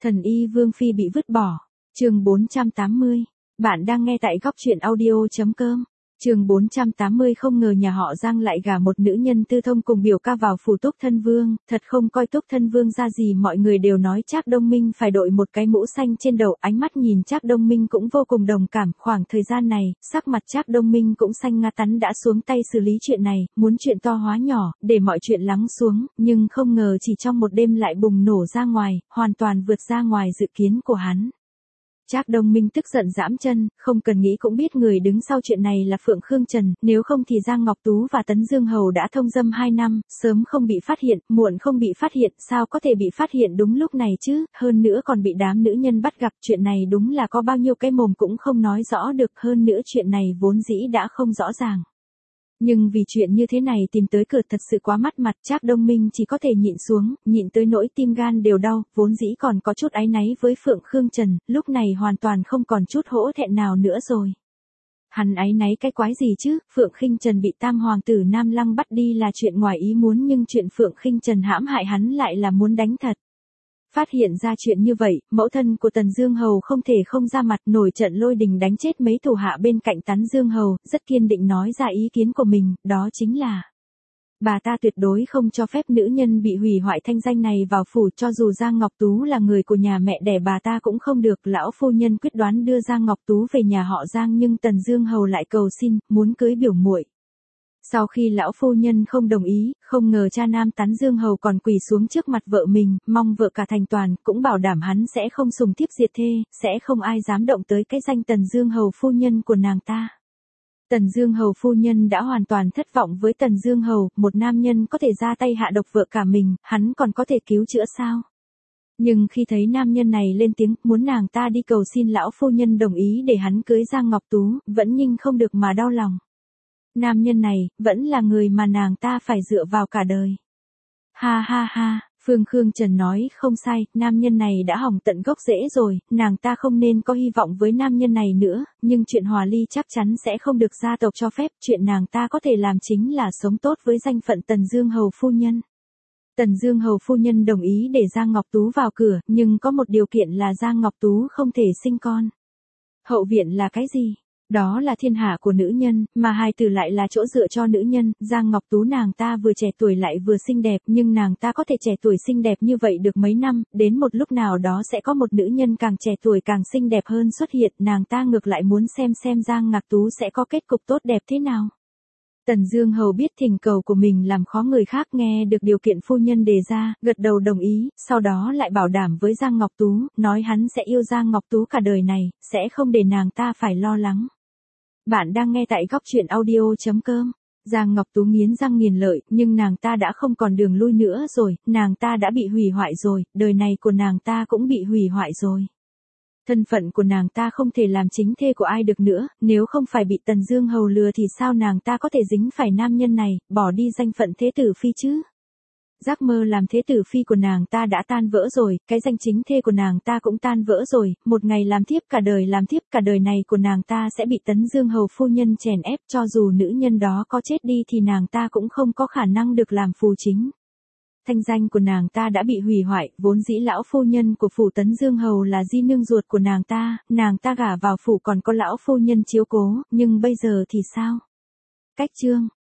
Thần y Vương Phi bị vứt bỏ. Chương 480. Bạn đang nghe tại góc truyện audio.com. Chương 480. Không ngờ nhà họ Giang lại gả một nữ nhân tư thông cùng biểu ca vào phủ Túc Thân Vương, thật không coi Túc Thân Vương ra gì. Mọi người đều nói Trác Đông Minh phải đội một cái mũ xanh trên đầu, ánh mắt nhìn Trác Đông Minh cũng vô cùng đồng cảm. Khoảng thời gian này, sắc mặt Trác Đông Minh cũng xanh ngắt, hắn đã xuống tay xử lý chuyện này, muốn chuyện to hóa nhỏ, để mọi chuyện lắng xuống, nhưng không ngờ chỉ trong một đêm lại bùng nổ ra ngoài, hoàn toàn vượt ra ngoài dự kiến của hắn. Trác Đông Minh tức giận giãm chân, không cần nghĩ cũng biết người đứng sau chuyện này là Phượng Khương Trần, nếu không thì Giang Ngọc Tú và Tấn Dương Hầu đã thông dâm 2 năm, sớm không bị phát hiện, muộn không bị phát hiện, sao có thể bị phát hiện đúng lúc này chứ, hơn nữa còn bị đám nữ nhân bắt gặp, chuyện này đúng là có bao nhiêu cái mồm cũng không nói rõ được, hơn nữa chuyện này vốn dĩ đã không rõ ràng. Nhưng vì chuyện như thế này tìm tới cửa thật sự quá mất mặt, Trác Đông Minh chỉ có thể nhịn xuống, nhịn tới nỗi tim gan đều đau, vốn dĩ còn có chút áy náy với Phượng Khương Trần, lúc này hoàn toàn không còn chút hổ thẹn nào nữa rồi. Hắn áy náy cái quái gì chứ, Phượng Khinh Trần bị tam hoàng tử Nam Lăng bắt đi là chuyện ngoài ý muốn, nhưng chuyện Phượng Khinh Trần hãm hại hắn lại là muốn đánh thật. Phát hiện ra chuyện như vậy, mẫu thân của Tần Dương Hầu không thể không ra mặt, nổi trận lôi đình đánh chết mấy thủ hạ bên cạnh Tấn Dương Hầu, rất kiên định nói ra ý kiến của mình, đó chính là bà ta tuyệt đối không cho phép nữ nhân bị hủy hoại thanh danh này vào phủ, cho dù Giang Ngọc Tú là người của nhà mẹ đẻ bà ta cũng không được. Lão phu nhân quyết đoán đưa Giang Ngọc Tú về nhà họ Giang, nhưng Tần Dương Hầu lại cầu xin, muốn cưới biểu muội. Sau khi lão phu nhân không đồng ý, không ngờ cha nam Tấn Dương Hầu còn quỳ xuống trước mặt vợ mình, mong vợ cả thành toàn, cũng bảo đảm hắn sẽ không sùng thiếp diệt thê, sẽ không ai dám động tới cái danh Tần Dương Hầu phu nhân của nàng ta. Tần Dương Hầu phu nhân đã hoàn toàn thất vọng với Tần Dương Hầu, một nam nhân có thể ra tay hạ độc vợ cả mình, hắn còn có thể cứu chữa sao? Nhưng khi thấy nam nhân này lên tiếng, muốn nàng ta đi cầu xin lão phu nhân đồng ý để hắn cưới Giang Ngọc Tú, vẫn nhịn không được mà đau lòng. Nam nhân này, vẫn là người mà nàng ta phải dựa vào cả đời. Ha ha ha, Phương Khương Trần nói không sai, nam nhân này đã hỏng tận gốc rễ rồi, nàng ta không nên có hy vọng với nam nhân này nữa, nhưng chuyện hòa ly chắc chắn sẽ không được gia tộc cho phép, chuyện nàng ta có thể làm chính là sống tốt với danh phận Tần Dương Hầu phu nhân. Tần Dương Hầu phu nhân đồng ý để Giang Ngọc Tú vào cửa, nhưng có một điều kiện là Giang Ngọc Tú không thể sinh con. Hậu viện là cái gì? Đó là thiên hạ của nữ nhân, mà hài tử lại là chỗ dựa cho nữ nhân. Giang Ngọc Tú nàng ta vừa trẻ tuổi lại vừa xinh đẹp, nhưng nàng ta có thể trẻ tuổi xinh đẹp như vậy được mấy năm, đến một lúc nào đó sẽ có một nữ nhân càng trẻ tuổi càng xinh đẹp hơn xuất hiện, nàng ta ngược lại muốn xem Giang Ngọc Tú sẽ có kết cục tốt đẹp thế nào. Tần Dương Hầu biết thỉnh cầu của mình làm khó người khác, nghe được điều kiện phu nhân đề ra, gật đầu đồng ý, sau đó lại bảo đảm với Giang Ngọc Tú, nói hắn sẽ yêu Giang Ngọc Tú cả đời này, sẽ không để nàng ta phải lo lắng. Bạn đang nghe tại góc truyện audio.com. Giang Ngọc Tú nghiến răng nghiến lợi, nhưng nàng ta đã không còn đường lui nữa rồi, nàng ta đã bị hủy hoại rồi, đời này của nàng ta cũng bị hủy hoại rồi. Thân phận của nàng ta không thể làm chính thê của ai được nữa, nếu không phải bị Tần Dương Hầu lừa thì sao nàng ta có thể dính phải nam nhân này, bỏ đi danh phận thế tử phi chứ? Giấc mơ làm thế tử phi của nàng ta đã tan vỡ rồi, cái danh chính thê của nàng ta cũng tan vỡ rồi, một ngày làm thiếp cả đời này của nàng ta sẽ bị Tấn Dương Hầu phu nhân chèn ép, cho dù nữ nhân đó có chết đi thì nàng ta cũng không có khả năng được làm phù chính. Thanh danh của nàng ta đã bị hủy hoại, vốn dĩ lão phu nhân của phủ Tấn Dương Hầu là di nương ruột của nàng ta gả vào phủ còn có lão phu nhân chiếu cố, nhưng bây giờ thì sao? Cách chương